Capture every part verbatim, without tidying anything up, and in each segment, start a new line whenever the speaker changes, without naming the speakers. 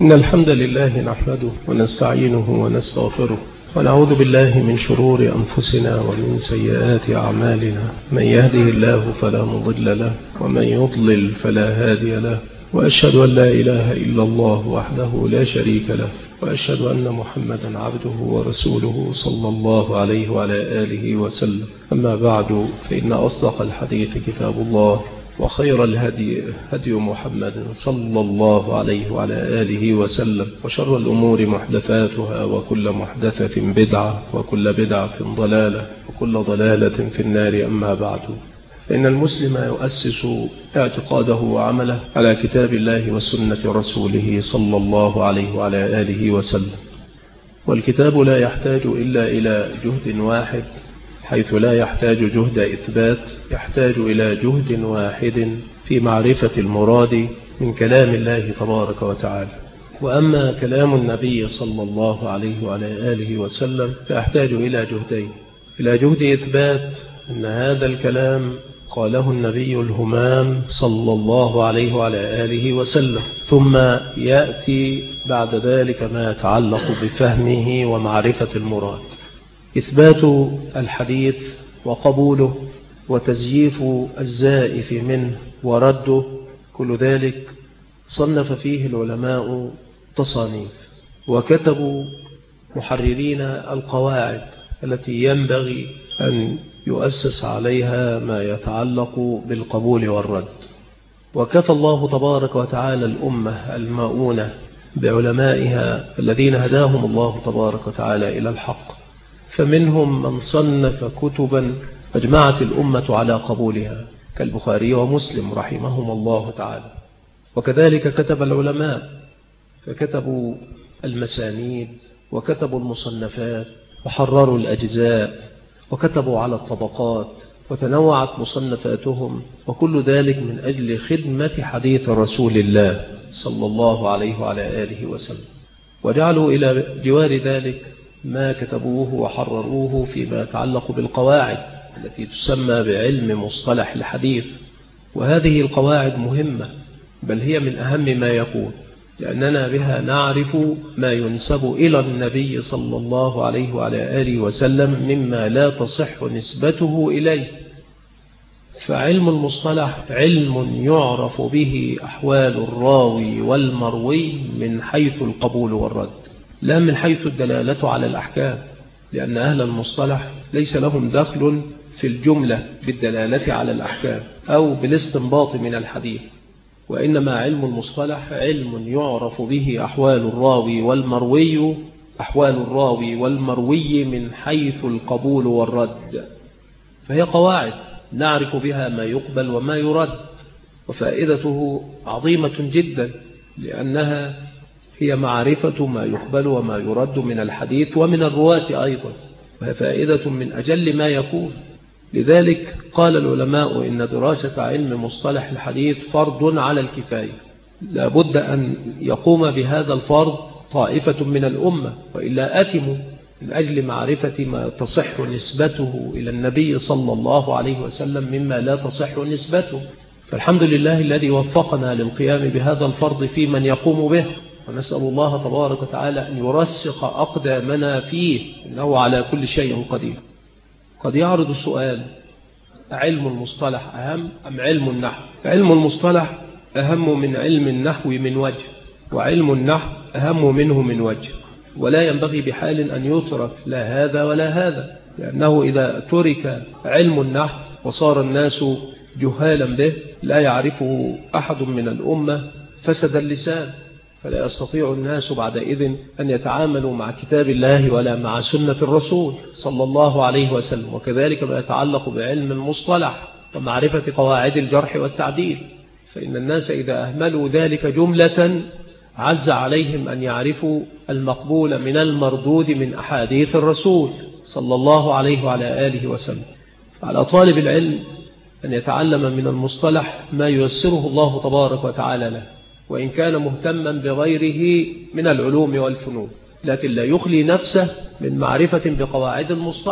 إن الحمد لله نحمده ونستعينه ونستغفره ونعوذ بالله من شرور أنفسنا ومن سيئات أعمالنا. من يهده الله فلا مضل له ومن يضلل فلا هادي له، وأشهد أن لا إله إلا الله وحده لا شريك له، وأشهد أن محمدا عبده ورسوله صلى الله عليه وعلى آله وسلم. أما بعد، فإن أصدق الحديث كتاب الله، وخير الهدي هدي محمد صلى الله عليه وعلى آله وسلم، وشر الأمور محدثاتها، وكل محدثة بدعة، وكل بدعة ضلالة، وكل ضلالة في النار. أما بعد، فإن المسلم يؤسس اعتقاده وعمله على كتاب الله وسنة رسوله صلى الله عليه وعلى آله وسلم، والكتاب لا يحتاج إلا إلى جهد واحد، حيث لا يحتاج جهد إثبات، يحتاج إلى جهد واحد في معرفة المراد من كلام الله تبارك وتعالى. وأما كلام النبي صلى الله عليه وعلى آله وسلم فيحتاج إلى جهدين: إلى جهد إثبات أن هذا الكلام قاله النبي الهمام صلى الله عليه وعلى آله وسلم، ثم يأتي بعد ذلك ما يتعلق بفهمه ومعرفة المراد. إثبات الحديث وقبوله وتزييف الزائف منه ورده، كل ذلك صنف فيه العلماء تصانيف، وكتبوا محررين القواعد التي ينبغي أن يؤسس عليها ما يتعلق بالقبول والرد. وكفى الله تبارك وتعالى الأمة المؤونة بعلمائها الذين هداهم الله تبارك وتعالى إلى الحق، فمنهم من صنف كتبا أجمعت الأمة على قبولها كالبخاري ومسلم رحمهم الله تعالى. وكذلك كتب العلماء، فكتبوا المسانيد وكتبوا المصنفات وحرروا الأجزاء وكتبوا على الطبقات، وتنوعت مصنفاتهم، وكل ذلك من أجل خدمة حديث رسول الله صلى الله عليه وعلى آله وسلم. وجعلوا إلى جوار ذلك ما كتبوه وحرروه فيما يتعلق بالقواعد التي تسمى بعلم مصطلح الحديث. وهذه القواعد مهمة، بل هي من أهم ما يكون، لأننا بها نعرف ما ينسب إلى النبي صلى الله عليه وعلى آله وسلم مما لا تصح نسبته إليه. فعلم المصطلح علم يعرف به أحوال الراوي والمروي من حيث القبول والرد، لا من حيث الدلالة على الأحكام، لأن أهل المصطلح ليس لهم دخل في الجملة بالدلالة على الأحكام أو بالاستنباط من الحديث، وإنما علم المصطلح علم يعرف به أحوال الراوي والمروي أحوال الراوي والمروي من حيث القبول والرد. فهي قواعد نعرف بها ما يقبل وما يرد، وفائدته عظيمة جدا، لأنها هي معرفة ما يقبل وما يرد من الحديث ومن الرواة أيضا، وهي فائدة من أجل ما يكون. لذلك قال العلماء إن دراسة علم مصطلح الحديث فرض على الكفاية، لا بد أن يقوم بهذا الفرض طائفة من الأمة، وإلا أثموا من أجل معرفة ما تصح نسبته إلى النبي صلى الله عليه وسلم مما لا تصح نسبته. فالحمد لله الذي وفقنا للقيام بهذا الفرض في من يقوم به، ونسأل الله تبارك وتعالى أن يرسخ أقدامنا فيه، إنه على كل شيء قدير. قد يعرض السؤال: علم المصطلح أهم أم علم النحو؟ علم المصطلح أهم من علم النحو من وجه، وعلم النحو أهم منه من وجه، ولا ينبغي بحال أن يترك لا هذا ولا هذا، لأنه إذا ترك علم النحو وصار الناس جهالا به لا يعرفه أحد من الأمة فسد اللسان، فلا يستطيع الناس بعدئذ أن يتعاملوا مع كتاب الله ولا مع سنة الرسول صلى الله عليه وسلم. وكذلك ما يتعلق بعلم المصطلح ومعرفة قواعد الجرح والتعديل، فإن الناس إذا أهملوا ذلك جملة عز عليهم أن يعرفوا المقبول من المردود من أحاديث الرسول صلى الله عليه وعلى آله وسلم. فعلى طالب العلم أن يتعلم من المصطلح ما ييسره الله تبارك وتعالى له، وإن كان مهتما بغيره من العلوم والفنون، لكن لا يخلي نفسه من معرفة بقواعد المصطلح.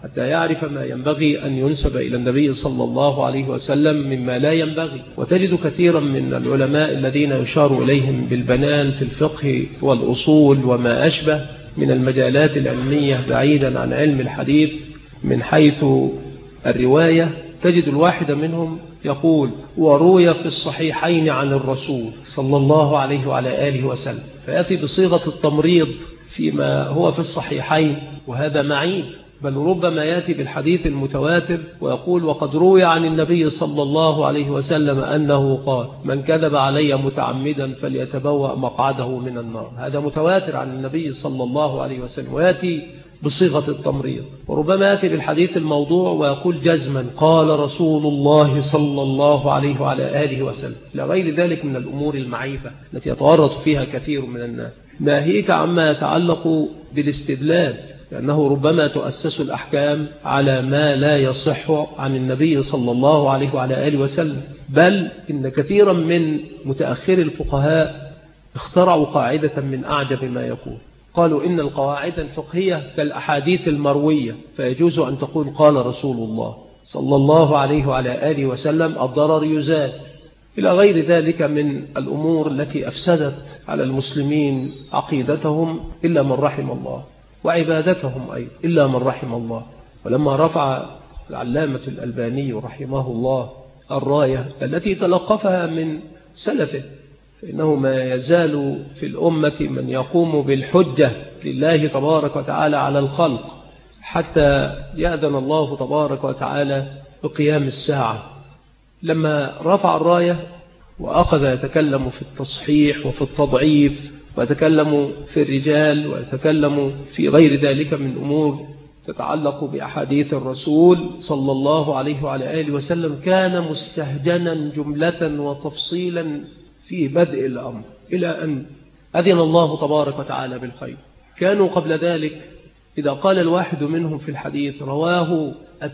حتى يعرف ما ينبغي أن ينسب إلى النبي صلى الله عليه وسلم مما لا ينبغي. وتجد كثيرا من العلماء الذين يشار إليهم بالبنان في الفقه والأصول وما أشبه من المجالات العلمية بعيدا عن علم الحديث من حيث الرواية، تجد الواحد منهم يقول وروي في الصحيحين عن الرسول صلى الله عليه وعلى آله وسلم، فيأتي بصيغة التمريض فيما هو في الصحيحين، وهذا معين. بل ربما يأتي بالحديث المتواتر ويقول وقد روي عن النبي صلى الله عليه وسلم أنه قال من كذب علي متعمدا فليتبوأ مقعده من النار. هذا متواتر عن النبي صلى الله عليه وسلم، ويأتي بصيغة التمريض. وربما يأتي بالحديث الموضوع ويقول جزما قال رسول الله صلى الله عليه وعلى آله وسلم، إلى غير ذلك من الأمور المعيبة التي يتورط فيها كثير من الناس. ناهيك عما يتعلق بالاستدلال، لأنه ربما تؤسس الأحكام على ما لا يصح عن النبي صلى الله عليه وعلى آله وسلم. بل إن كثيرا من متأخر الفقهاء اخترعوا قاعدة من أعجب ما يكون. قالوا إن القواعد الفقهية كالأحاديث المروية، فيجوز أن تقول قال رسول الله صلى الله عليه وعلى آله وسلم الضرر يزال، إلى غير ذلك من الأمور التي أفسدت على المسلمين عقيدتهم إلا من رحم الله، وعبادتهم أيضا إلا من رحم الله. ولما رفع العلامة الألباني رحمه الله الراية التي تلقفها من سلفه، فإنه ما يزال في الأمة من يقوم بالحجة لله تبارك وتعالى على الخلق حتى يأذن الله تبارك وتعالى بقيام الساعة. لما رفع الراية وأخذ يتكلم في التصحيح وفي التضعيف، ويتكلم في الرجال، ويتكلم في غير ذلك من أمور تتعلق بأحاديث الرسول صلى الله عليه وعلى آله وسلم، كان مستهجنا جملة وتفصيلا في بدء الأمر إلى أن أذن الله تبارك وتعالى بالخير. كانوا قبل ذلك إذا قال الواحد منهم في الحديث رواه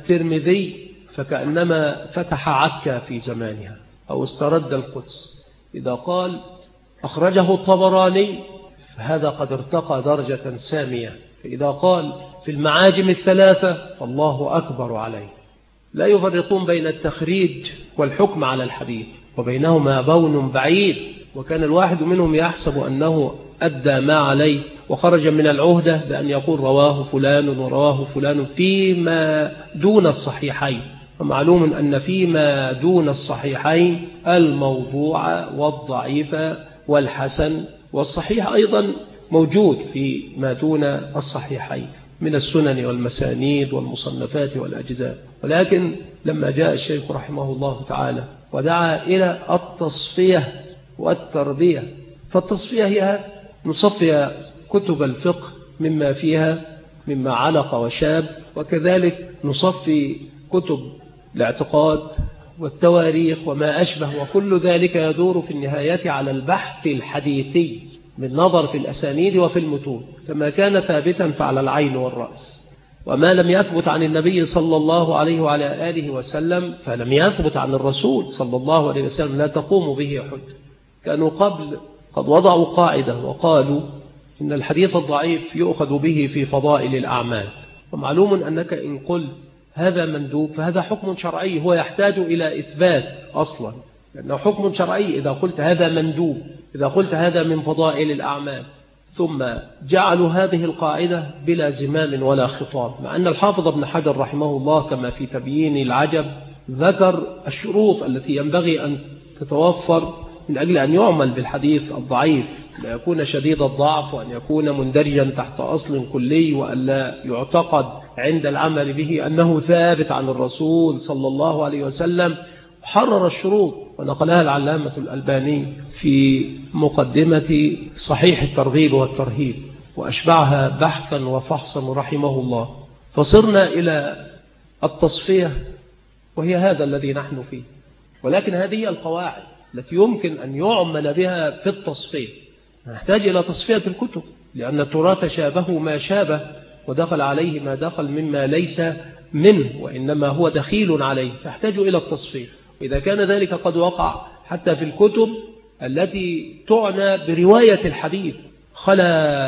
الترمذي فكأنما فتح عكا في زمانها أو استرد القدس. إذا قال أخرجه الطبراني فهذا قد ارتقى درجة سامية. فإذا قال في المعاجم الثلاثة فالله أكبر عليه. لا يفرقون بين التخريج والحكم على الحديث، وبينهما بون بعيد. وكان الواحد منهم يحسب أنه أدى ما عليه وخرج من العهدة بأن يقول رواه فلان ورواه فلان فيما دون الصحيحين. ومعلوم أن فيما دون الصحيحين الموضوع والضعيف والحسن، والصحيح أيضا موجود في ما دون الصحيحين من السنن والمسانيد والمصنفات والأجزاء. ولكن لما جاء الشيخ رحمه الله تعالى ودعا إلى التصفية والتربية، فالتصفية هي نصفي كتب الفقه مما فيها مما علق وشاب، وكذلك نصفي كتب الاعتقاد والتواريخ وما أشبه، وكل ذلك يدور في النهاية على البحث الحديثي بالنظر في الأسانيد وفي المتون، فما كان ثابتا فعلى العين والرأس، وما لم يثبت عن النبي صلى الله عليه وعلى آله وسلم فلم يثبت عن الرسول صلى الله عليه وسلم، لا تقوم به حجة. كانوا قبل قد وضعوا قاعدة وقالوا إن الحديث الضعيف يؤخذ به في فضائل الأعمال. ومعلوم أنك إن قلت هذا مندوب فهذا حكم شرعي هو يحتاج إلى إثبات أصلا، لأنه حكم شرعي إذا قلت هذا مندوب، إذا قلت هذا من فضائل الأعمال. ثم جعلوا هذه القاعدة بلا زمام ولا خطاب، مع أن الحافظ ابن حجر رحمه الله كما في تبيين العجب ذكر الشروط التي ينبغي أن تتوفر من أجل أن يعمل بالحديث الضعيف، لا يكون شديد الضعف، وأن يكون مندرجا تحت أصل كلي، وأن لا يعتقد عند العمل به أنه ثابت عن الرسول صلى الله عليه وسلم. حرر الشروط ونقلها العلامة الألباني في مقدمة صحيح الترغيب والترهيب، وأشبعها بحثا وفحصا رحمه الله. فصرنا إلى التصفية، وهي هذا الذي نحن فيه. ولكن هذه القواعد التي يمكن أن يعمل بها في التصفية. نحتاج إلى تصفية الكتب، لأن التراث شابه ما شابه، ودخل عليه ما دخل مما ليس منه، وإنما هو دخيل عليه، فاحتاج إلى التصفية. إذا كان ذلك قد وقع حتى في الكتب التي تعنى برواية الحديث، خلا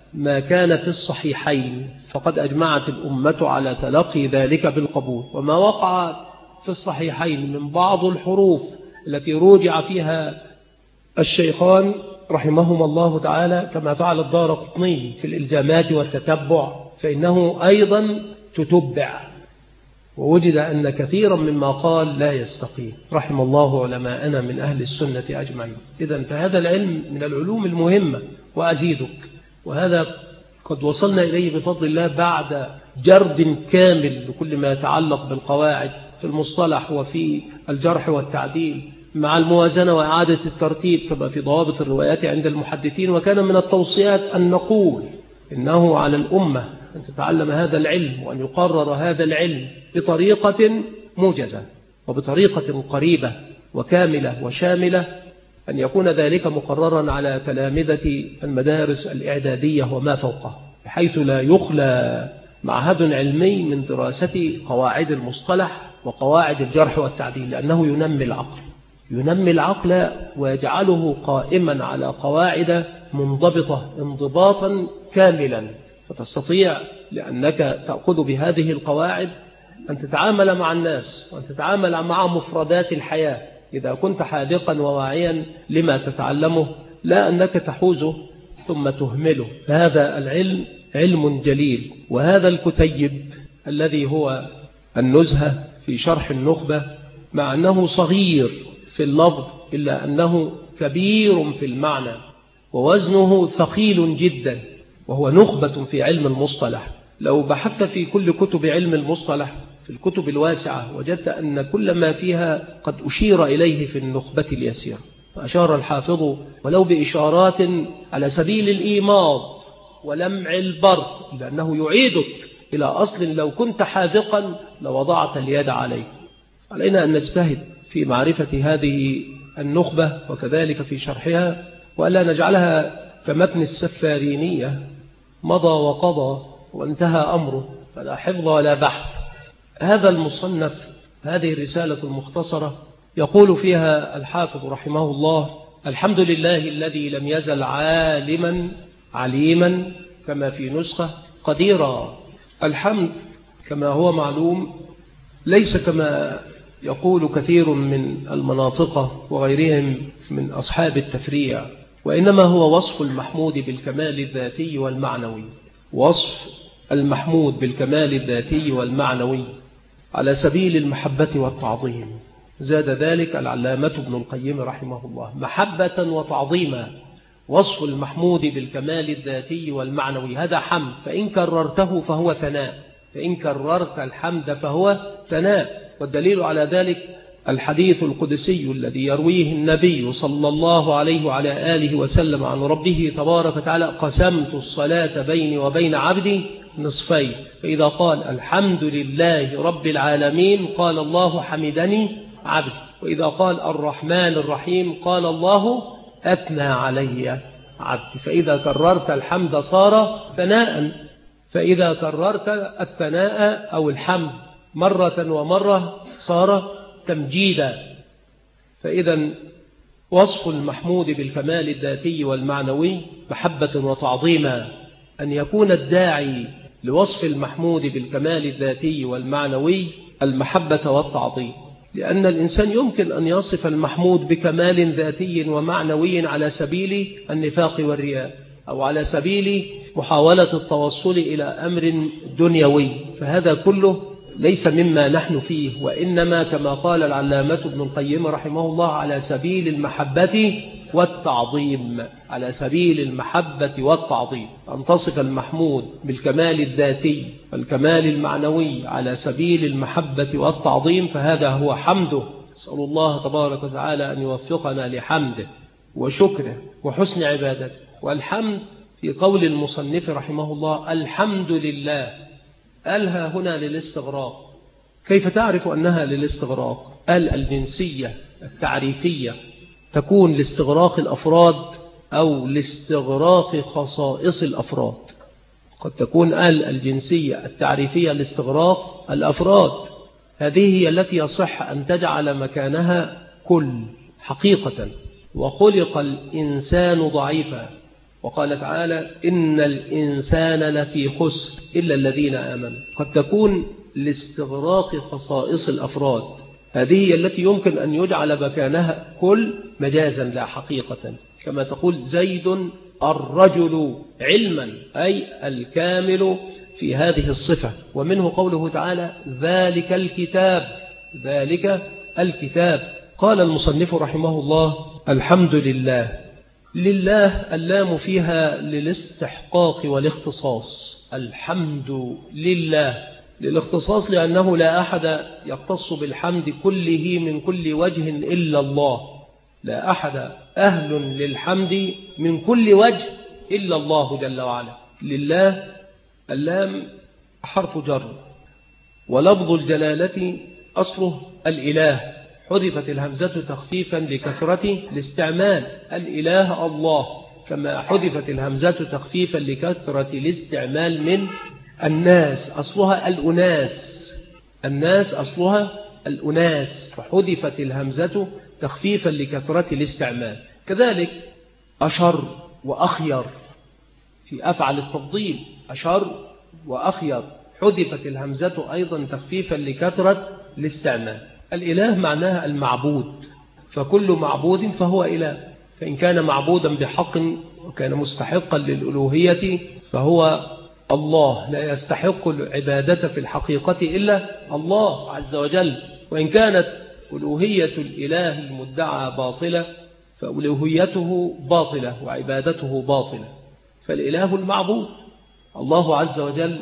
ما كان في الصحيحين فقد أجمعت الأمة على تلقي ذلك بالقبول، وما وقع في الصحيحين من بعض الحروف التي روجع فيها الشيخان رحمهما الله تعالى كما فعل الدارقطني في الإلزامات والتتبع، فإنه أيضا تتبع، ووجد أن كثيرا مما قال لا يستقيم، رحم الله علماءنا من أهل السنة أجمعين. إذن فهذا العلم من العلوم المهمة. وأزيدك، وهذا قد وصلنا إليه بفضل الله بعد جرد كامل لكل ما يتعلق بالقواعد في المصطلح وفي الجرح والتعديل مع الموازنة وإعادة الترتيب كما في ضوابط الروايات عند المحدثين. وكان من التوصيات أن نقول إنه على الأمة أن تتعلم هذا العلم وأن يقرر هذا العلم بطريقة موجزة وبطريقة قريبة وكاملة وشاملة، أن يكون ذلك مقررا على تلامذة المدارس الإعدادية وما فوقها، بحيث لا يخلى معهد علمي من دراسة قواعد المصطلح وقواعد الجرح والتعديل، لأنه ينمي العقل ينمي العقل ويجعله قائما على قواعد منضبطة انضباطا كاملا، فتستطيع لأنك تأخذ بهذه القواعد أن تتعامل مع الناس وأن تتعامل مع مفردات الحياة إذا كنت حاذقا وواعيا لما تتعلمه، لا أنك تحوزه ثم تهمله. فهذا العلم علم جليل. وهذا الكتيب الذي هو النزهة في شرح النخبة، مع أنه صغير في اللفظ إلا أنه كبير في المعنى ووزنه ثقيل جدا، وهو نخبة في علم المصطلح. لو بحثت في كل كتب علم المصطلح في الكتب الواسعة وجدت أن كل ما فيها قد أشير إليه في النخبة اليسيرة. فأشار الحافظ ولو بإشارات على سبيل الإيماض ولمع البرق، لأنه يعيدك إلى أصل لو كنت حاذقا لوضعت اليد عليه. علينا أن نجتهد في معرفة هذه النخبة وكذلك في شرحها، وألا نجعلها كمتن السفارينية مضى وقضى وانتهى أمره فلا حفظ ولا بحث. هذا المصنف، هذه الرسالة المختصرة، يقول فيها الحافظ رحمه الله: الحمد لله الذي لم يزل عالما عليما كما في نسخة قديرا. الحمد كما هو معلوم ليس كما يقول كثير من المناطق وغيرهم من أصحاب التفريع، وإنما هو وصف المحمود بالكمال الذاتي والمعنوي، وصف المحمود بالكمال الذاتي والمعنوي على سبيل المحبة والتعظيم. زاد ذلك العلامة ابن القيم رحمه الله: محبة وتعظيما. وصف المحمود بالكمال الذاتي والمعنوي هذا حمد، فإن كررته فهو ثناء، فإن كررت الحمد فهو ثناء. والدليل على ذلك الحديث القدسي الذي يرويه النبي صلى الله عليه وعلى آله وسلم عن ربه تبارك وتعالى: قسمت الصلاة بيني وبين عبدي نصفين، فإذا قال الحمد لله رب العالمين قال الله حمدني عبدي، وإذا قال الرحمن الرحيم قال الله أثنى علي عبدي. فإذا كررت الحمد صار ثناء، فإذا كررت الثناء أو الحمد مرة ومرة صار تمجيدا. فإذا وصف المحمود بالكمال الذاتي والمعنوي محبة وتعظيما، أن يكون الداعي لوصف المحمود بالكمال الذاتي والمعنوي المحبة والتعظيم، لأن الإنسان يمكن أن يصف المحمود بكمال ذاتي ومعنوي على سبيل النفاق والرياء، أو على سبيل محاولة التوصل إلى أمر دنيوي، فهذا كله ليس مما نحن فيه، وإنما كما قال العلامة ابن القيم رحمه الله على سبيل المحبة والتعظيم، على سبيل المحبة والتعظيم، أن تصف المحمود بالكمال الذاتي والكمال المعنوي على سبيل المحبة والتعظيم، فهذا هو حمده. أسأل الله تبارك وتعالى أن يوفقنا لحمده وشكره وحسن عبادته. والحمد في قول المصنف رحمه الله الحمد لله، قالها هنا للاستغراق. كيف تعرف أنها للاستغراق؟ قال الجنسية التعريفية تكون لاستغراق الأفراد أو لاستغراق خصائص الأفراد. قد تكون قال الجنسية التعريفية لاستغراق الأفراد، هذه هي التي يصح أن تجعل مكانها كل حقيقة. وخلق الإنسان ضعيفا وقال تعالى إن الإنسان لفي خسر إلا الذين آمنوا. قد تكون لاستغراق خصائص الأفراد، هذه التي يمكن أن يجعل مكانها كل مجازا لا حقيقة، كما تقول زيد الرجل علما، أي الكامل في هذه الصفة. ومنه قوله تعالى ذلك الكتاب، ذلك الكتاب. قال المصنف رحمه الله الحمد لله. لله اللام فيها للاستحقاق والاختصاص، الحمد لله للاختصاص، لأنه لا أحد يختص بالحمد كله من كل وجه إلا الله، لا أحد أهل للحمد من كل وجه إلا الله جل وعلا. لله اللام حرف جر، ولفظ الجلالة أصله الإله، حذفت الهمزة تخفيفا لكثرة الاستعمال، الإله الله، كما حذفت الهمزة تخفيفا لكثرة الاستعمال من الناس، أصلها الأناس، الناس أصلها الأناس، فحذفت الهمزة تخفيفا لكثرة الاستعمال. كذلك أشر وأخير في أفعل التفضيل، أشر وأخير حذفت الهمزة أيضا تخفيفا لكثرة الاستعمال. الإله معناها المعبود، فكل معبود فهو إله، فإن كان معبودا بحق وكان مستحقا للألوهية فهو الله، لا يستحق العبادة في الحقيقة إلا الله عز وجل. وإن كانت ألوهية الإله المدعى باطلة فألوهيته باطلة وعبادته باطلة، فالإله المعبود. الله عز وجل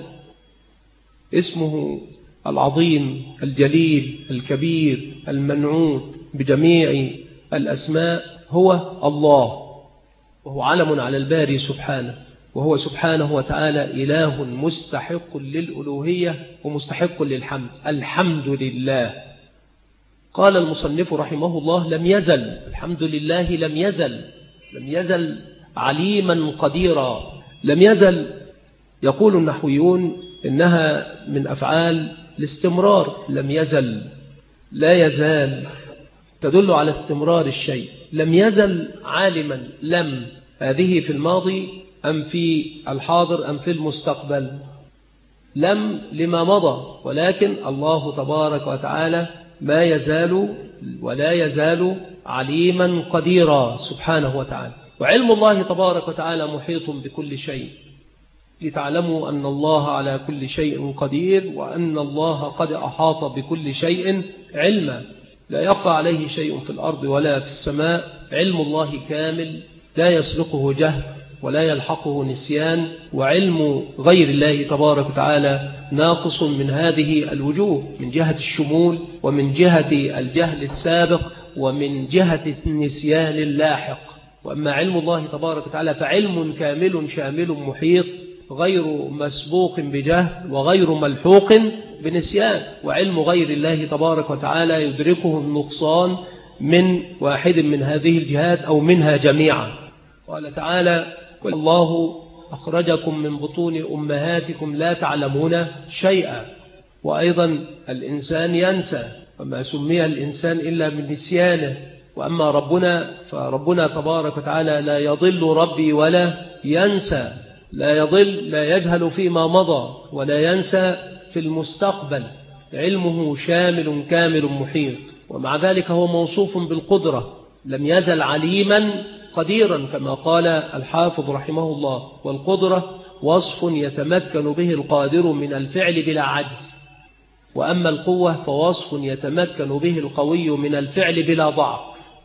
اسمه العظيم الجليل الكبير المنعوت بجميع الأسماء هو الله، وهو علم على الباري سبحانه، وهو سبحانه وتعالى إله مستحق للألوهية ومستحق للحمد، الحمد لله. قال المصنف رحمه الله لم يزل، الحمد لله لم يزل، لم يزل عليما قديرا. لم يزل يقول النحويون إنها من أفعال الاستمرار، لم يزل لا يزال تدل على استمرار الشيء. لم يزل عالما، لم هذه في الماضي أم في الحاضر أم في المستقبل؟ لم لما مضى، ولكن الله تبارك وتعالى ما يزال ولا يزال عليما قديرا سبحانه وتعالى. وعلم الله تبارك وتعالى محيط بكل شيء، لتعلموا أن الله على كل شيء قدير، وأن الله قد أحاط بكل شيء علما، لا يخفى عليه شيء في الأرض ولا في السماء. علم الله كامل لا يسبقه جهل ولا يلحقه نسيان، وعلم غير الله تبارك وتعالى ناقص من هذه الوجوه، من جهة الشمول ومن جهة الجهل السابق ومن جهة النسيان اللاحق. وأما علم الله تبارك وتعالى فعلم كامل شامل محيط، غير مسبوق بجهل وغير ملحوق بنسيان. وعلم غير الله تبارك وتعالى يدركه النقصان من واحد من هذه الجهات أو منها جميعا. قال تعالى الله أخرجكم من بطون أمهاتكم لا تعلمون شيئا. وأيضا الإنسان ينسى، وما سمي الإنسان إلا من نسيانه. وأما ربنا فربنا تبارك وتعالى لا يضل ربي ولا ينسى، لا يضل لا يجهل فيما مضى ولا ينسى في المستقبل، علمه شامل كامل محيط. ومع ذلك هو موصوف بالقدرة، لم يزل عليما قديرا كما قال الحافظ رحمه الله. والقدرة وصف يتمكن به القادر من الفعل بلا عجز، وأما القوة فوصف يتمكن به القوي من الفعل بلا ضعف.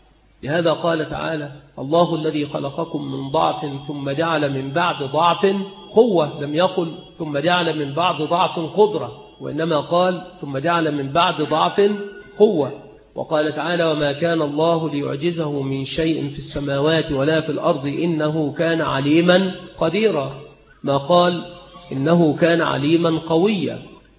لهذا قال تعالى الله الذي خلقكم من ضعف ثم جعل من بعد ضعف قوة، لم يقل ثم جعل من بعد ضعف قدرة، وإنما قال ثم جعل من بعد ضعف قوة. وقال تعالى وما كان الله ليعجزه من شيء في السماوات ولا في الأرض إنه كان عليما قديرا، ما قال إنه كان عليما قويا.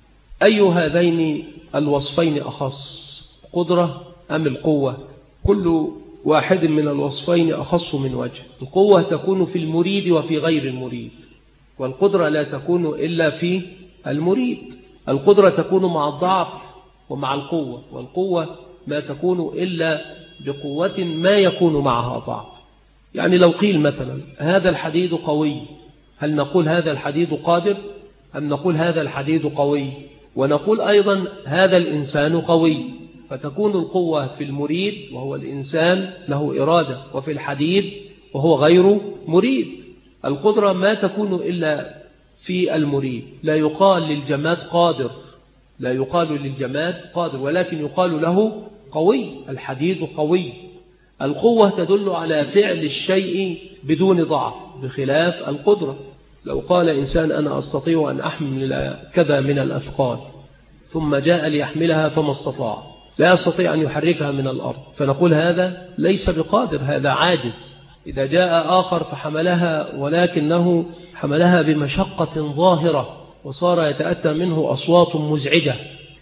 أي هذين الوصفين أخص، قدرة أم القوة؟ كل واحد من الوصفين أخص من وجه. القوة تكون في المريد وفي غير المريد، والقدرة لا تكون إلا في المريد. القدرة تكون مع الضعف ومع القوة، والقوة ما تكون إلا بقوة ما يكون معها ضعف. يعني لو قيل مثلا هذا الحديد قوي، هل نقول هذا الحديد قادر أم نقول هذا الحديد قوي؟ ونقول أيضا هذا الإنسان قوي، فتكون القوة في المريد وهو الإنسان له إرادة، وفي الحديد وهو غير مريد. القدرة ما تكون إلا في المريد. لا يقال للجماد قادر، لا يقال للجماد قادر، ولكن يقال له قوي. الحديد قوي. القوة تدل على فعل الشيء بدون ضعف، بخلاف القدرة. لو قال إنسان أنا أستطيع أن أحمل كذا من الأثقال، ثم جاء ليحملها فما استطاع، لا يستطيع أن يحركها من الأرض، فنقول هذا ليس بقادر، هذا عاجز. إذا جاء آخر فحملها ولكنه حملها بمشقة ظاهرة وصار يتأتى منه أصوات مزعجة،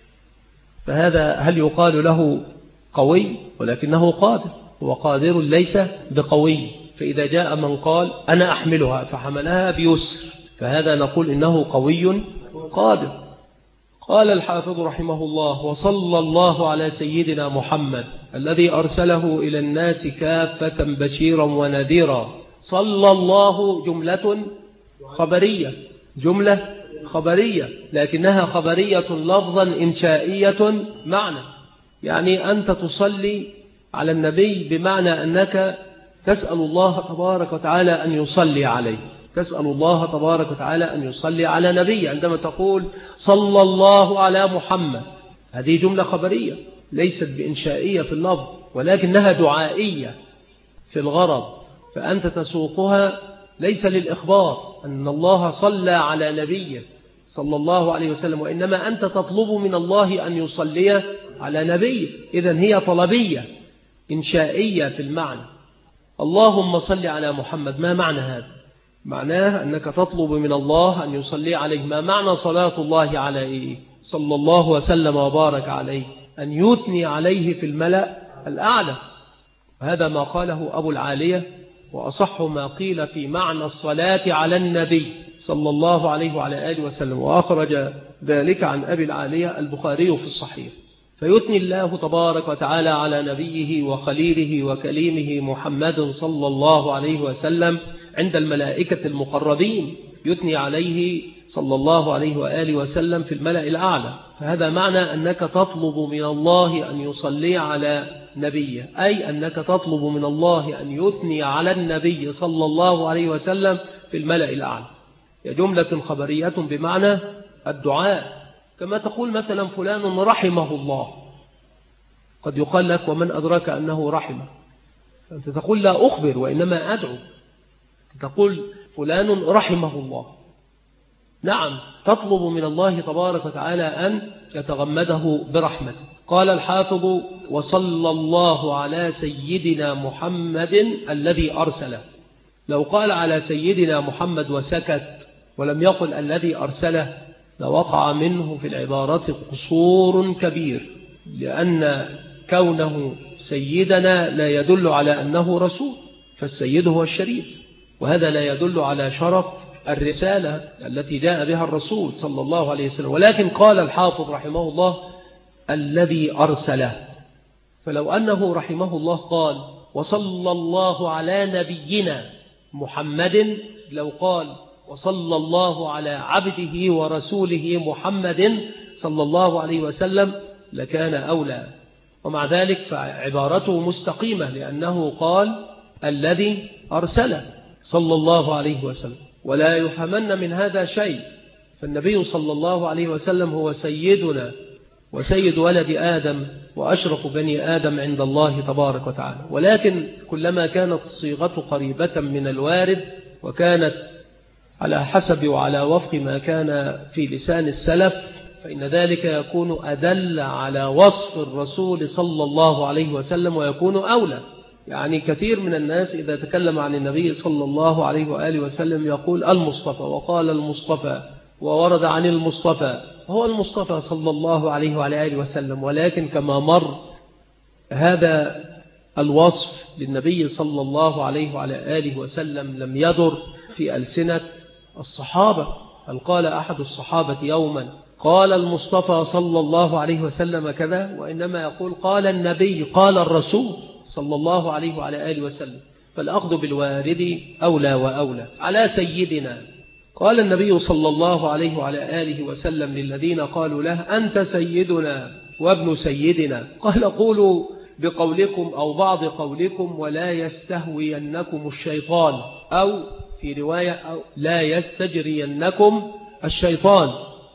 فهذا هل يقال له قوي؟ ولكنه قادر، هو قادر ليس بقوي. فإذا جاء من قال أنا أحملها فحملها بيسر، فهذا نقول إنه قوي قادر. قال الحافظ رحمه الله: وصلى الله على سيدنا محمد الذي أرسله إلى الناس كافة بشيرا ونذيرا. صلى الله جملة خبرية، جملة خبرية، لكنها خبرية لفظا إنشائية معنى. يعني أنت تصلي على النبي بمعنى أنك تسأل الله تبارك وتعالى أن يصلي عليه، تسأل الله تبارك وتعالى أن يصلي على نبي. عندما تقول صلى الله على محمد، هذه جملة خبرية ليست بإنشائية في اللفظ، ولكنها دعائية في الغرض، فأنت تسوقها ليس للإخبار أن الله صلى على نبيه صلى الله عليه وسلم، وإنما أنت تطلب من الله أن يصلي على نبيه. إذن هي طلبية إنشائية في المعنى. اللهم صل على محمد، ما معنى هذا؟ معناه أنك تطلب من الله أن يصلي عليه. ما معنى صلاة الله عليه صلى الله وسلم وبارك عليه؟ أن يثني عليه في الملأ الأعلى. هذا ما قاله أبو العالية، وأصح ما قيل في معنى الصلاة على النبي صلى الله عليه وعلى آله وسلم، وأخرج ذلك عن أبي العالية البخاري في الصحيح. فيثني الله تبارك وتعالى على نبيه وخليله وكليمه محمد صلى الله عليه وسلم عند الملائكة المقربين، يثني عليه صلى الله عليه وآله وسلم في الملأ الأعلى. فهذا معنى أنك تطلب من الله أن يصلي على نبيه، أي أنك تطلب من الله أن يثني على النبي صلى الله عليه وسلم في الملأ الأعلى. هي جملة خبرية بمعنى الدعاء، كما تقول مثلا فلان رحمه الله، قد يقال لك ومن أدرك أنه رحمه، فأنت تقول لا أخبر وإنما أدعو، تقول فلان رحمه الله. نعم، تطلب من الله تبارك وتعالى أن يتغمده برحمته. قال الحافظ: وصلى الله على سيدنا محمد الذي أرسله. لو قال على سيدنا محمد وسكت ولم يقل الذي أرسله لوقع منه في العبارة قصور كبير، لأن كونه سيدنا لا يدل على أنه رسول، فالسيد هو الشريف، وهذا لا يدل على شرف الرسالة التي جاء بها الرسول صلى الله عليه وسلم. ولكن قال الحافظ رحمه الله الذي أرسله، فلو أنه رحمه الله قال وصلى الله على نبينا محمد، لو قال وصلى الله على عبده ورسوله محمد صلى الله عليه وسلم لكان أولى. ومع ذلك فعبارته مستقيمة، لأنه قال الذي أرسله صلى الله عليه وسلم. ولا يفهمن من هذا شيء، فالنبي صلى الله عليه وسلم هو سيدنا وسيد ولد آدم وأشرف بني آدم عند الله تبارك وتعالى. ولكن كلما كانت الصيغة قريبة من الوارد وكانت على حسب وعلى وفق ما كان في لسان السلف، فإن ذلك يكون أدل على وصف الرسول صلى الله عليه وسلم ويكون أولى. يعني كثير من الناس إذا تكلم عن النبي صلى الله عليه وآله وسلم يقول المصطفى، وقال المصطفى، وورد عن المصطفى. هو المصطفى صلى الله عليه وعلى آله وسلم، ولكن كما مر هذا الوصف للنبي صلى الله عليه وعلى آله وسلم لم يدر في ألسنة الصحابة. هل قال أحد الصحابة يوما قال المصطفى صلى الله عليه وسلم كذا؟ وإنما يقول قال النبي، قال الرسول صلى الله عليه وعلى آله وسلم. فالأخذ بالوارد أولى وأولى. على سيدنا، قال النبي صلى الله عليه وعلى آله وسلم للذين قالوا له أنت سيدنا وابن سيدنا، قال قولوا بقولكم أو بعض قولكم ولا يستهوينكم الشيطان، أو في رواية أو لا يستجرينكم الشيطان.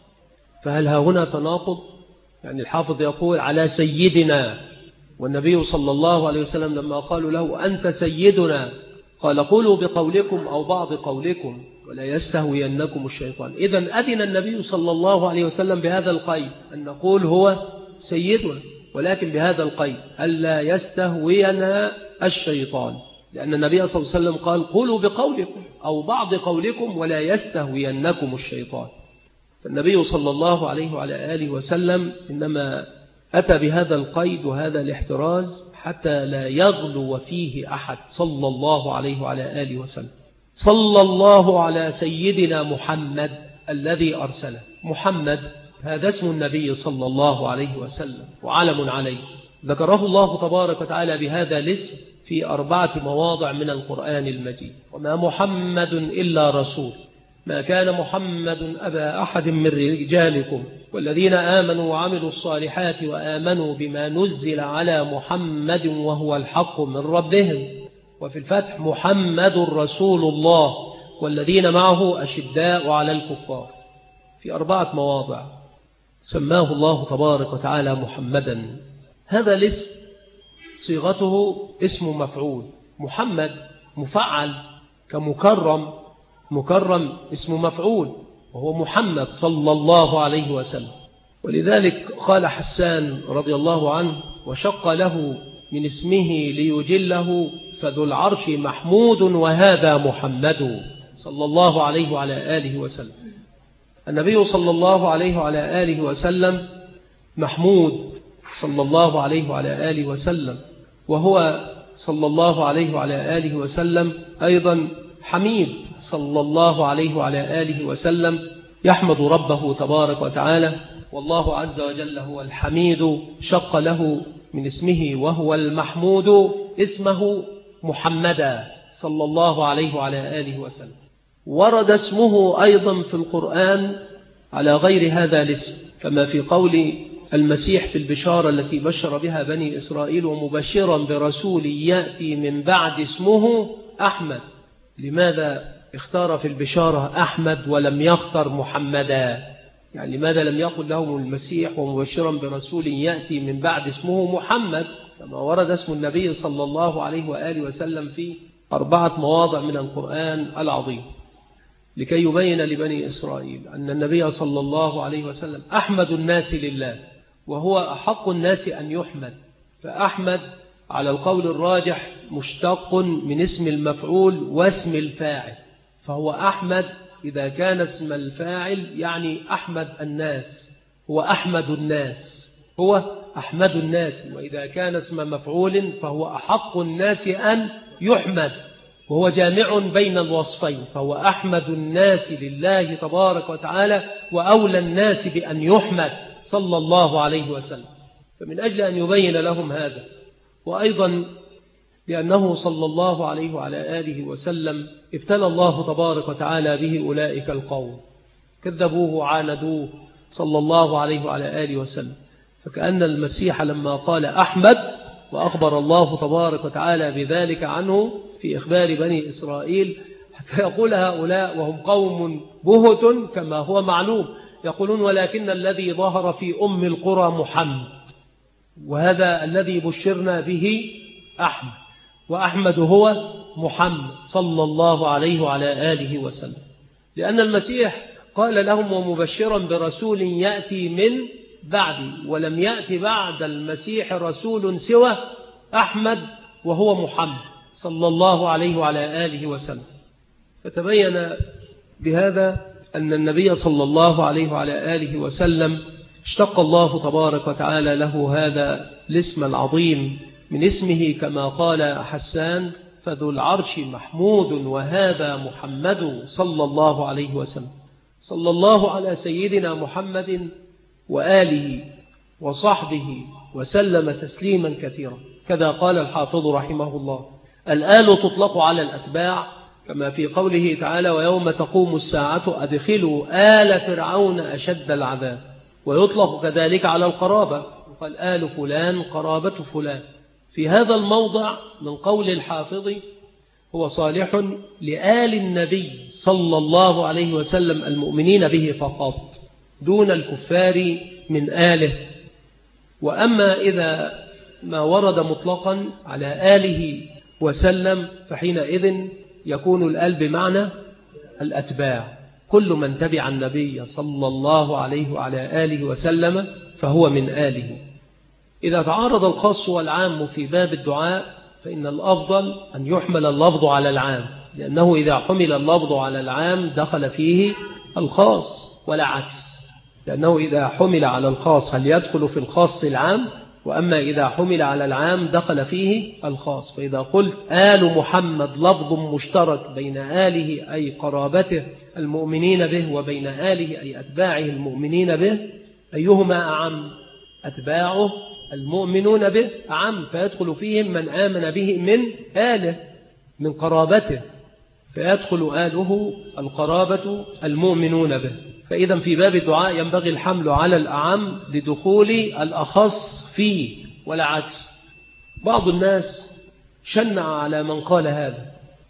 فهل ها هنا تناقض؟ يعني الحافظ يقول على سيدنا، والنبي صلى الله عليه وسلم لما قالوا له أنت سيدنا قال قولوا بقولكم أو بعض قولكم ولا يستهوينكم الشيطان. إذن أذن النبي صلى الله عليه وسلم بهذا القيد أن نقول هو سيدنا، ولكن بهذا القيد ألا يستهوينا الشيطان، لأن النبي صلى الله عليه وسلم قال قولوا بقولكم أو بعض قولكم ولا يستهوينكم الشيطان. فالنبي صلى الله عليه وعلى آله وسلم إنما أتى بهذا القيد وهذا الاحتراز حتى لا يغلو فيه أحد صلى الله عليه وعلى آله وسلم. صلى الله على سيدنا محمد الذي أرسله. محمد هذا اسم النبي صلى الله عليه وسلم وعلم عليه، ذكره الله تبارك وتعالى بهذا الاسم في أربعة مواضع من القرآن المجيد. وما محمد إلا رسول، ما كان محمد أبا أحد من رجالكم والذين آمنوا وعملوا الصالحات وآمنوا بما نزل على محمد وهو الحق من ربهم. وفي الفتح محمد رسول الله والذين معه أشداء على الكفار، في أربعة مواضع سماه الله تبارك وتعالى محمدا. هذا الاسم صيغته اسم مفعول، محمد مفعل كمكرم، مكرم اسم مفعول وهو محمد صلى الله عليه وسلم. ولذلك قال حسان رضي الله عنه وشق له من اسمه ليجله فذو العرش محمود وهذا محمد صلى الله عليه وعلى آله وسلم. النبي صلى الله عليه وعلى آله وسلم محمود صلى الله عليه وعلى آله وسلم، وهو صلى الله عليه وعلى آله وسلم أيضا حميد صلى الله عليه وعلى آله وسلم، يحمد ربه تبارك وتعالى، والله عز وجل هو الحميد. شق له من اسمه وهو المحمود اسمه محمدا صلى الله عليه وعلى آله وسلم. ورد اسمه أيضا في القرآن على غير هذا الاسم، كما في قول المسيح في البشارة التي بشر بها بني إسرائيل ومبشرا برسول يأتي من بعد اسمه أحمد. لماذا اختار في البشارة أحمد ولم يختار محمدا؟ يعني لماذا لم يقل لهم المسيح ومبشرا برسول يأتي من بعد اسمه محمد، كما ورد اسم النبي صلى الله عليه وآله وسلم في أربعة مواضع من القرآن العظيم، لكي يبين لبني إسرائيل أن النبي صلى الله عليه وسلم أحمد الناس لله، وهو أحق الناس أن يحمد. فأحمد على القول الراجح مشتق من اسم المفعول واسم الفاعل، فهو أحمد إذا كان اسم الفاعل يعني أحمد الناس، هو أحمد الناس، هو أحمد الناس. وإذا كان اسم مفعول فهو أحق الناس أن يحمد، وهو جامع بين الوصفين، فهو أحمد الناس لله تبارك وتعالى وأولى الناس بأن يحمد صلى الله عليه وسلم. فمن أجل أن يبين لهم هذا، وأيضا لأنه صلى الله عليه وعلى آله وسلم ابتلى الله تبارك وتعالى به أولئك القوم، كذبوه وعاندوه صلى الله عليه وعلى آله وسلم. فكأن المسيح لما قال أحمد وأخبر الله تبارك وتعالى بذلك عنه في إخبار بني إسرائيل، حتى يقول هؤلاء وهم قوم بهت كما هو معلوم، يقولون ولكن الذي ظهر في أم القرى محمد، وهذا الذي بشرنا به أحمد، وأحمد هو محمد صلى الله عليه وعلى آله وسلم. لأن المسيح قال لهم ومبشرا برسول يأتي من بعدي، ولم يأتي بعد المسيح رسول سوى أحمد وهو محمد صلى الله عليه وعلى آله وسلم. فتبين بهذا أن النبي صلى الله عليه وعلى آله وسلم اشتق الله تبارك وتعالى له هذا الاسم العظيم من اسمه، كما قال حسان فذو العرش محمود وهذا محمد صلى الله عليه وسلم. صلى الله على سيدنا محمد وآله وصحبه وسلم تسليما كثيرا. كذا قال الحافظ رحمه الله الآل تطلق على الأتباع كما في قوله تعالى ويوم تقوم الساعة أدخلوا آل فرعون أشد العذاب، ويطلق كذلك على القرابة وقال آل فلان قرابة فلان. في هذا الموضع من قول الحافظ هو صالح لآل النبي صلى الله عليه وسلم المؤمنين به فقط دون الكفار من آله. وأما إذا ما ورد مطلقا على آله وسلم فحينئذ يكون الآل بمعنى الأتباع، كل من تبع النبي صلى الله عليه وعلى آله وسلم فهو من آله. إذا تعارض الخاص والعام في باب الدعاء فإن الأفضل أن يحمل اللفظ على العام، لأنه إذا حمل اللفظ على العام دخل فيه الخاص ولا عكس، لأنه إذا حمل على الخاص هل يدخل في الخاص العام، وأما إذا حمل على العام دخل فيه الخاص. فإذا قلت آل محمد لفظ مشترك بين آله أي قرابته المؤمنين به وبين آله أي أتباعه المؤمنين به، أيهما أعم؟ أتباعه المؤمنون به أعم، فيدخل فيهم من آمن به من آله من قرابته، فيدخل آله القرابة المؤمنون به. فإذا في باب الدعاء ينبغي الحمل على الأعم لدخول الأخص فيه ولا عكس. بعض الناس شنع على من قال هذا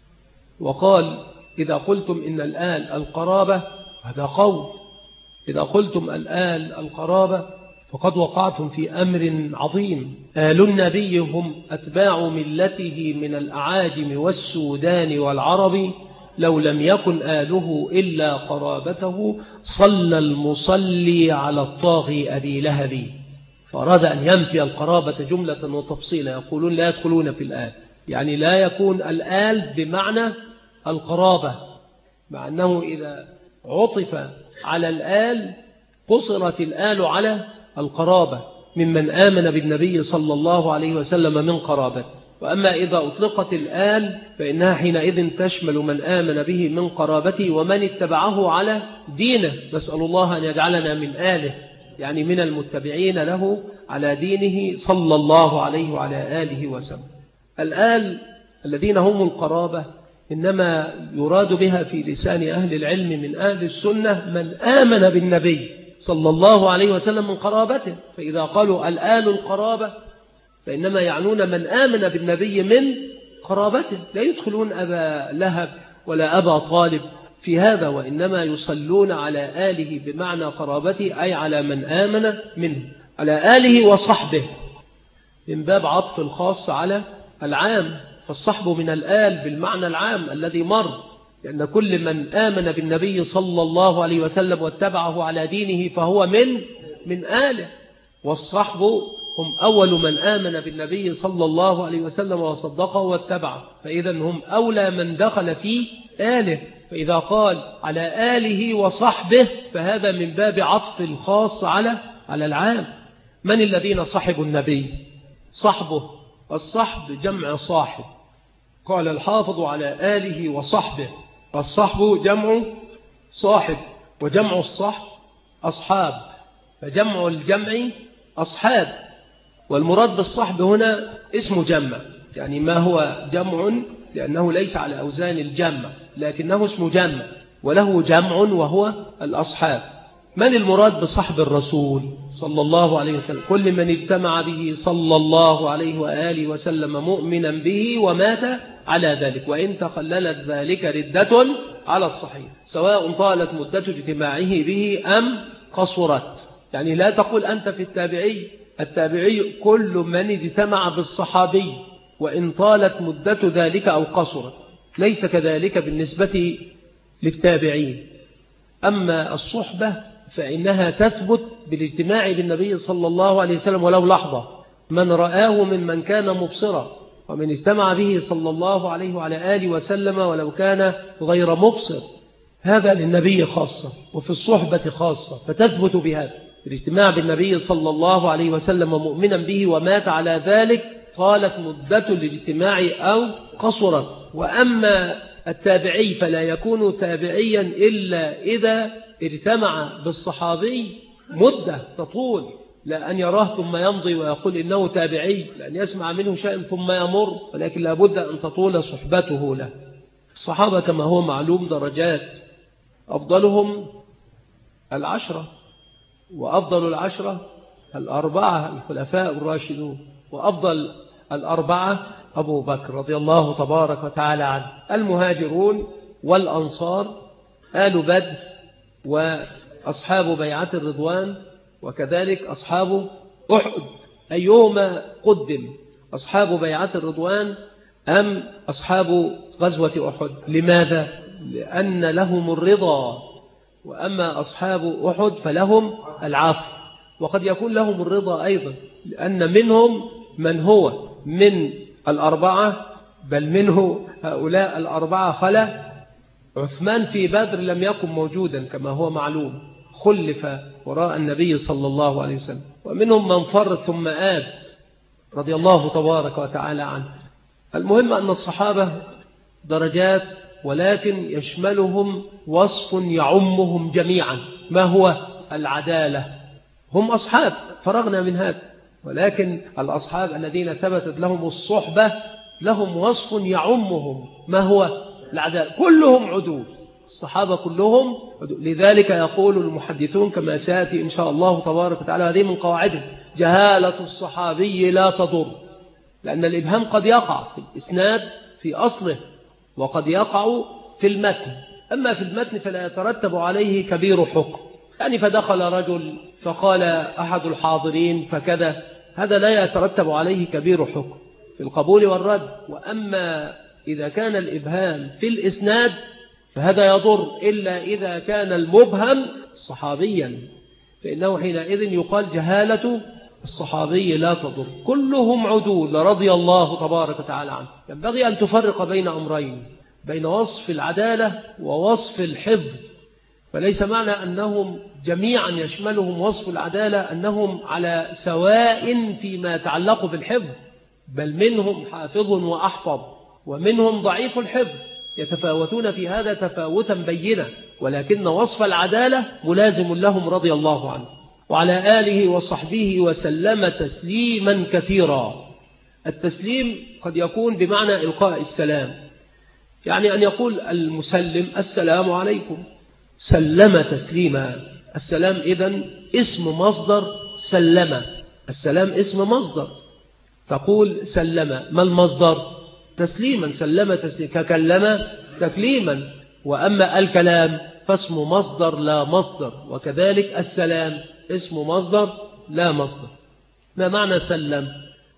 وقال إذا قلتم إن الآل القرابة هذا قول، إذا قلتم الآل القرابة فقد وقعتم في أمر عظيم. آل النبي هم أتباع ملته من الأعاجم والسودان والعرب، لو لم يكن آله إلا قرابته صلى المصلي على الطاغي أبي لهب. فأراد أن ينفي القرابة جملة وتفصيلا، يقولون لا يدخلون في الآل، يعني لا يكون الآل بمعنى القرابة، مع أنه إذا عطف على الآل قصرت الآل على القرابة ممن آمن بالنبي صلى الله عليه وسلم من قرابته. وأما إذا أطلقت الآل فإنها حينئذ تشمل من آمن به من قرابته ومن اتبعه على دينه، نسأل الله أن يجعلنا من آله، يعني من المتبعين له على دينه صلى الله عليه وعلى آله وسلم. الآل الذين هم القرابة إنما يراد بها في لسان أهل العلم من أهل السنة من آمن بالنبي صلى الله عليه وسلم من قرابته. فإذا قالوا الآل القرابة فإنما يعنون من آمن بالنبي من قرابته، لا يدخلون أبا لهب ولا أبا طالب في هذا، وإنما يصلون على آله بمعنى قرابته أي على من آمن منه، على آله وصحبه، من باب عطف الخاص على العام. فالصحب من الآل بالمعنى العام الذي مر، لأن كل من آمن بالنبي صلى الله عليه وسلم واتبعه على دينه فهو من من آله. والصحب هم أول من آمن بالنبي صلى الله عليه وسلم وصدقه واتبعه، فإذا هم أولى من دخل في آله. فإذا قال على آله وصحبه فهذا من باب عطف الخاص على على العام. من الذين صحبوا النبي؟ صحبه، الصحب جمع صاحب. قال الحافظ على آله وصحبه، فالصحب جمع صاحب، وجمع الصحب أصحاب، فجمع الجمع أصحاب. والمراد بالصحب هنا اسم جمع، يعني ما هو جمع لأنه ليس على أوزان الجمع لكنه اسم جمع وله جمع وهو الأصحاب. من المراد بصحب الرسول صلى الله عليه وسلم؟ كل من اجتمع به صلى الله عليه وآله وسلم مؤمنا به ومات على ذلك، وإن تخللت ذلك ردة على الصحيح، سواء طالت مدة اجتماعه به أم قصرت. يعني لا تقول أنت في التابعي، التابعي كل من اجتمع بالصحابي وإن طالت مدة ذلك أو قصرت، ليس كذلك بالنسبة للتابعين. أما الصحبة فإنها تثبت بالاجتماع بالنبي صلى الله عليه وسلم ولو لحظة، من رآه ممن كان مبصرا، ومن اجتمع به صلى الله عليه وعلى آله وسلم ولو كان غير مبصر، هذا للنبي خاصة وفي الصحبة خاصة، فتثبت بهذا الاجتماع بالنبي صلى الله عليه وسلم مؤمنا به ومات على ذلك، طالت مدة الاجتماع أو قصرت. وأما التابعي فلا يكون تابعيا إلا إذا اجتمع بالصحابي مدة تطول، لا أن يراه ثم يمضي ويقول إنه تابعي، لأن يسمع منه شيء ثم يمر، ولكن لابد أن تطول صحبته له. الصحابة كما هو معلوم درجات، أفضلهم العشرة، وأفضل العشرة الأربعة الخلفاء الراشدون، وأفضل الأربعة أبو بكر رضي الله تبارك وتعالى عنه. المهاجرون والأنصار، آل بدر وأصحاب بيعة الرضوان، وكذلك أصحاب أحد. أيهما قدم، أصحاب بيعة الرضوان أم أصحاب غزوة أحد؟ لماذا؟ لأن لهم الرضا، وأما أصحاب أحد فلهم العفو. وقد يكون لهم الرضا أيضا، لأن منهم من هو من الأربعة، بل منه هؤلاء الأربعة خلا عثمان في بدر لم يكن موجودا كما هو معلوم، خلف وراء النبي صلى الله عليه وسلم. ومنهم من فر ثم آب رضي الله تبارك وتعالى عنه. المهم أن الصحابة درجات، ولكن يشملهم وصف يعمهم جميعا، ما هو؟ العدالة. هم أصحاب فرغنا من هذا، ولكن الأصحاب الذين ثبتت لهم الصحبة لهم وصف يعمهم، ما هو؟ العدالة. كلهم عدول، الصحابة كلهم عدول. لذلك يقول المحدثون كما سيأتي إن شاء الله تبارك وتعالى، هذه من قواعده: جهالة الصحابي لا تضر، لأن الإبهام قد يقع في الإسناد في أصله، وقد يقع في المتن. أما في المتن فلا يترتب عليه كبير حكم، يعني فدخل رجل فقال أحد الحاضرين فكذا، هذا لا يترتب عليه كبير حكم في القبول والرد. وأما إذا كان الإبهام في الإسناد فهذا يضر، إلا إذا كان المبهم صحابيا، فإنه حينئذ يقال جهالة الصحابي لا تضر. كلهم عدول رضي الله تبارك وتعالى عنه. ينبغي أن تفرق بين أمرين، بين وصف العدالة ووصف الحفظ. فليس معنى أنهم جميعا يشملهم وصف العدالة أنهم على سواء فيما يتعلق بالحفظ، بل منهم حافظ وأحفظ، ومنهم ضعيف الحفظ، يتفاوتون في هذا تفاوتا بينا، ولكن وصف العدالة ملازم لهم رضي الله عنه. وعلى آله وصحبه وسلم تسليما كثيرا. التسليم قد يكون بمعنى إلقاء السلام، يعني أن يقول المسلم السلام عليكم، سلم تسليما. السلام إذن اسم مصدر سلم، السلام اسم مصدر، تقول سلم. ما المصدر؟ تسليما، سلم تسليما، ككلم تكليما. وأما الكلام فاسم مصدر لا مصدر، وكذلك السلام اسم مصدر لا مصدر. ما معنى سلم؟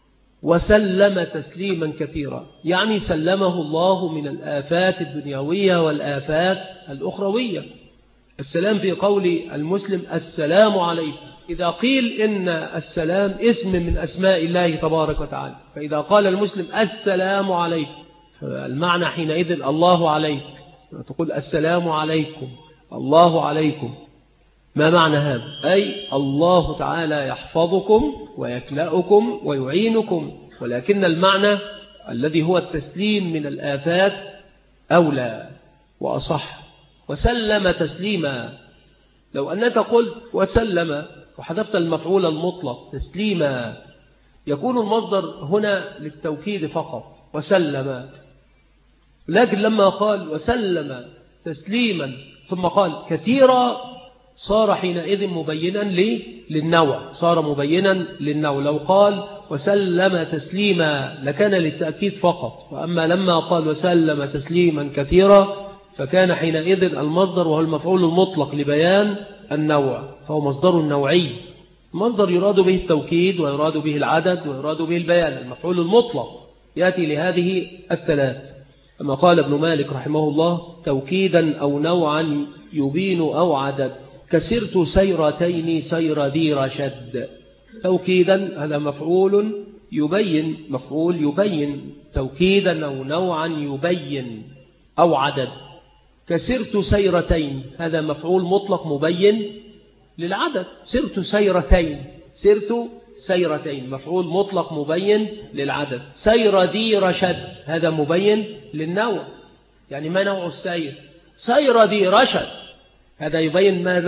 وسلم تسليما كثيرا، يعني سلمه الله من الآفات الدنيوية والآفات الأخروية. السلام في قول المسلم السلام عليكم، إذا قيل إن السلام اسم من أسماء الله تبارك وتعالى، فإذا قال المسلم السلام عليكم فالمعنى حينئذ الله عليك، تقول السلام عليكم، الله عليكم. ما معنى هذا؟ أي الله تعالى يحفظكم ويكلأكم ويعينكم، ولكن المعنى الذي هو التسليم من الآفات أولى وأصح. وسلم تسليما، لو أنك قلت وسلم وحذفت المفعول المطلق تسليما، يكون المصدر هنا للتوكيد فقط وسلم. لكن لما قال وسلم تسليما ثم قال كثيرا، صار حينئذ مبينا للنوع، صار مبينا للنوع. لو قال وسلم تسليما لكان للتأكيد فقط، وأما لما قال وسلم تسليما كثيرا فكان حينئذ المصدر وهو المفعول المطلق لبيان النوع، فهو مصدر نوعي. المصدر يراد به التوكيد ويراد به العدد ويراد به البيان. المفعول المطلق يأتي لهذه الثلاث، أما قال ابن مالك رحمه الله توكيدا أو نوعا يبين أو عدد، كسرت سيرتين سير ذي رشد. توكيدا هذا مفعول يبين، مفعول يبين، توكيدا أو نوعا يبين أو عدد. كسرت سيرتين هذا مفعول مطلق مبين للعدد، سرت سيرتين، سرت سيرتين مفعول مطلق مبين للعدد. سير ذي رشد هذا مبين للنوع، يعني ما نوع السير؟ سير ذي رشد هذا يبين ماذا؟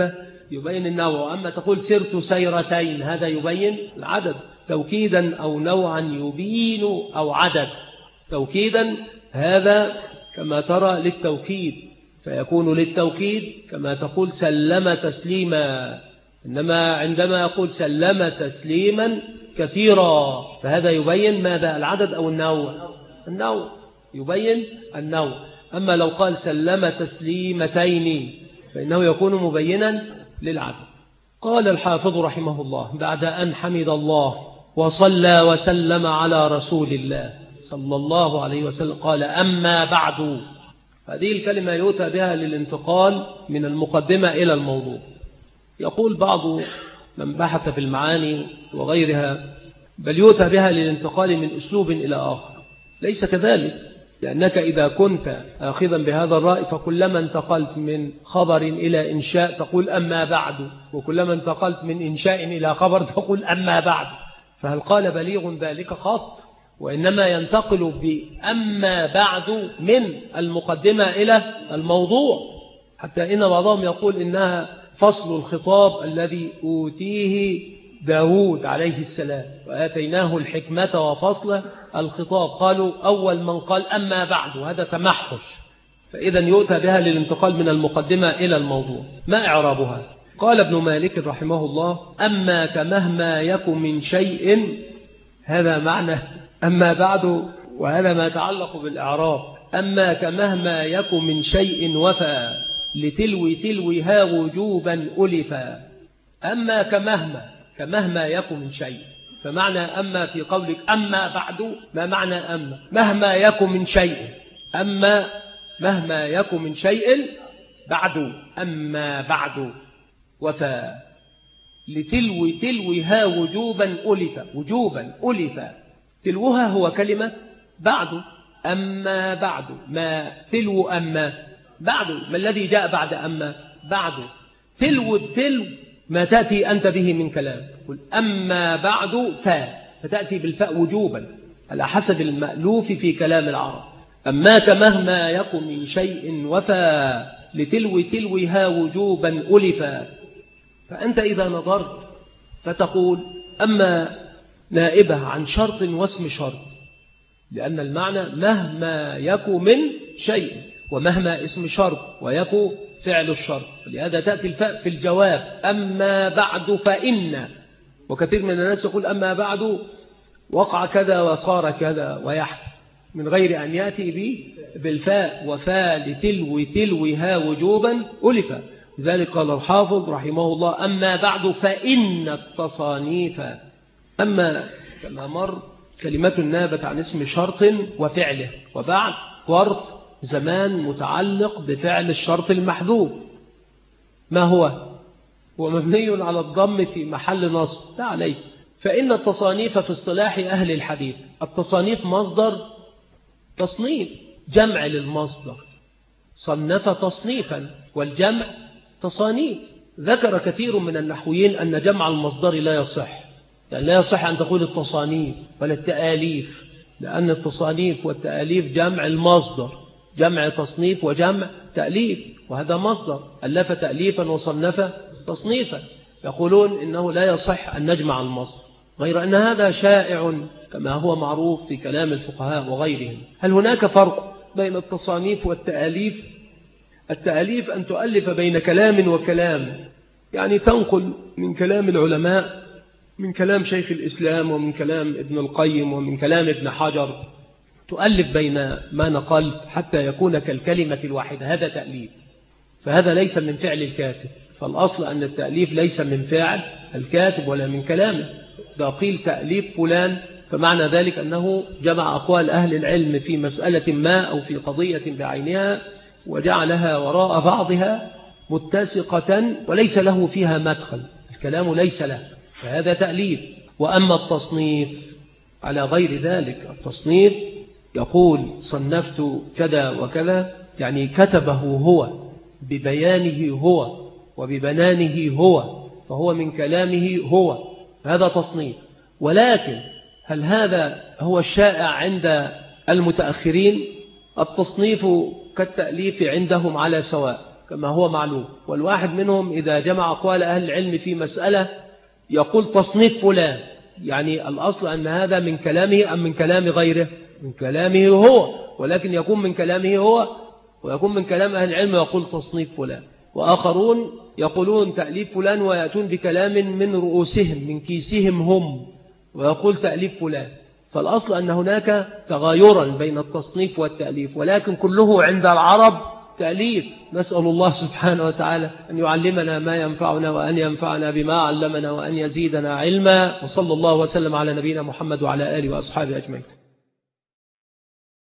يبين النوع. أما تقول سرت سيرتين هذا يبين العدد توكيدا أو نوعا يبين أو عدد. توكيدا هذا كما ترى للتوكيد فيكون للتوكيد كما تقول سلم تسليما، إنما عندما يقول سلم تسليما كثيرا فهذا يبين ماذا؟ العدد أو النوع؟ النوع يبين النوع. أما لو قال سلم تسليمتين فإنه يكون مبينا للعدد. قال الحافظ رحمه الله بعد أن حمد الله وصلى وسلم على رسول الله صلى الله عليه وسلم قال أما بعد. هذه الكلمة يؤتى بها للانتقال من المقدمة إلى الموضوع. يقول بعض من بحث في المعاني وغيرها بل يؤتى بها للانتقال من أسلوب إلى آخر. ليس كذلك، لأنك إذا كنت آخذا بهذا الرأي فكلما انتقلت من خبر إلى إنشاء تقول أما بعد، وكلما انتقلت من إنشاء إلى خبر تقول أما بعد. فهل قال بليغ ذلك قط؟ وإنما ينتقل بأما بعد من المقدمة إلى الموضوع، حتى إن بعضهم يقول إنها فصل الخطاب الذي أوتيه داود عليه السلام وآتيناه الحكمة وفصل الخطاب. قالوا أول من قال أما بعد هذا تمحش، فإذا يؤتى بها للانتقال من المقدمة إلى الموضوع. ما إعرابها؟ قال ابن مالك رحمه الله أما كمهما يكن من شيء، هذا معنى أما بعد، وهذا ما يتعلق بالإعراب. أما كمهما يكن من شيء وفى لتلوي تلويها وجوبا ألفا. أما كمهما كمهما يكن من شيء، فمعنى أما في قولك أما بعد ما معنى أما؟ مهما يكن من شيء، أما مهما يكن من شيء بعد، أما بعد وفى لتلوي تلويها وجوبا ألفا. وجوبا ألفا تلوها هو كلمة بعد. أما بعد ما تلو أما بعد، ما الذي جاء بعد أما؟ بعد تلو التلو ما تأتي أنت به من كلام. قل أما بعد فاء، فتأتي بالفاء وجوبا على حسب المألوف في كلام العرب. أما كمهما يكن من شيء وفى لتلو تلوها وجوبا ألفا. فأنت إذا نظرت فتقول أما نائبة عن شرط واسم شرط، لأن المعنى مهما يكن من شيء، ومهما اسم شرط ويكن فعل الشرط، ولهذا تأتي الفاء في الجواب. أما بعد فإن، وكثير من الناس يقول أما بعد وقع كذا وصار كذا ويحكي من غير أن يأتي به بالفاء. وفاء لتلو تلوها وجوبا ألفا. لذلك قال الحافظ رحمه الله أما بعد فإن التصانيف. أما كما مر كلمة نابت عن اسم شرط وفعله، وبعد ظرف زمان متعلق بفعل الشرط المحذوف. ما هو؟ هو مبني على الضم في محل نصب لا عليه. فإن التصانيف في اصطلاح أهل الحديث، التصانيف مصدر تصنيف، جمع للمصدر. صنف تصنيفا، والجمع تصانيف. ذكر كثير من النحويين أن جمع المصدر لا يصح، يعني لا يصح أن تقول التصانيف ولا التآليف، لأن التصانيف والتآليف جمع المصدر، جمع تصنيف وجمع تأليف، وهذا مصدر ألف تأليفا وصنف تصنيفا. يقولون إنه لا يصح أن نجمع المصدر، غير أن هذا شائع كما هو معروف في كلام الفقهاء وغيرهم. هل هناك فرق بين التصانيف والتآليف؟ التأليف أن تؤلف بين كلام وكلام، يعني تنقل من كلام العلماء، من كلام شيخ الإسلام ومن كلام ابن القيم ومن كلام ابن حجر، تؤلف بين ما نقلت حتى يكون كالكلمة الواحدة، هذا تأليف. فهذا ليس من فعل الكاتب، فالأصل أن التأليف ليس من فعل الكاتب ولا من كلامه. إذا قيل تأليف فلان فمعنى ذلك أنه جمع أقوال أهل العلم في مسألة ما أو في قضية بعينها وجعلها وراء بعضها متسقة وليس له فيها مدخل، الكلام ليس له، فهذا تأليف. وأما التصنيف على غير ذلك، التصنيف يقول صنفت كذا وكذا، يعني كتبه هو ببيانه هو وببنانه هو، فهو من كلامه هو، هذا تصنيف. ولكن هل هذا هو الشائع عند المتأخرين؟ التصنيف كالتأليف عندهم على سواء، كما هو معلوم. والواحد منهم إذا جمع أقوال أهل العلم في مسألة يقول تصنيف فلان، يعني الأصل أن هذا من كلامه أم من كلام غيره؟ من كلامه هو، ولكن يكون من كلامه هو ويكون من كلام أهل العلم يقول تصنيف فلان. وآخرون يقولون تأليف فلان ويأتون بكلام من رؤوسهم من كيسهم هم ويقول تأليف فلان. فالأصل أن هناك تغايرا بين التصنيف والتأليف، ولكن كله عند العرب تأليف. نسأل الله سبحانه وتعالى أن يعلمنا ما ينفعنا وأن ينفعنا بما علمنا وأن يزيدنا علما. وصلى الله وسلم على نبينا محمد وعلى آله وأصحابه أجمعين.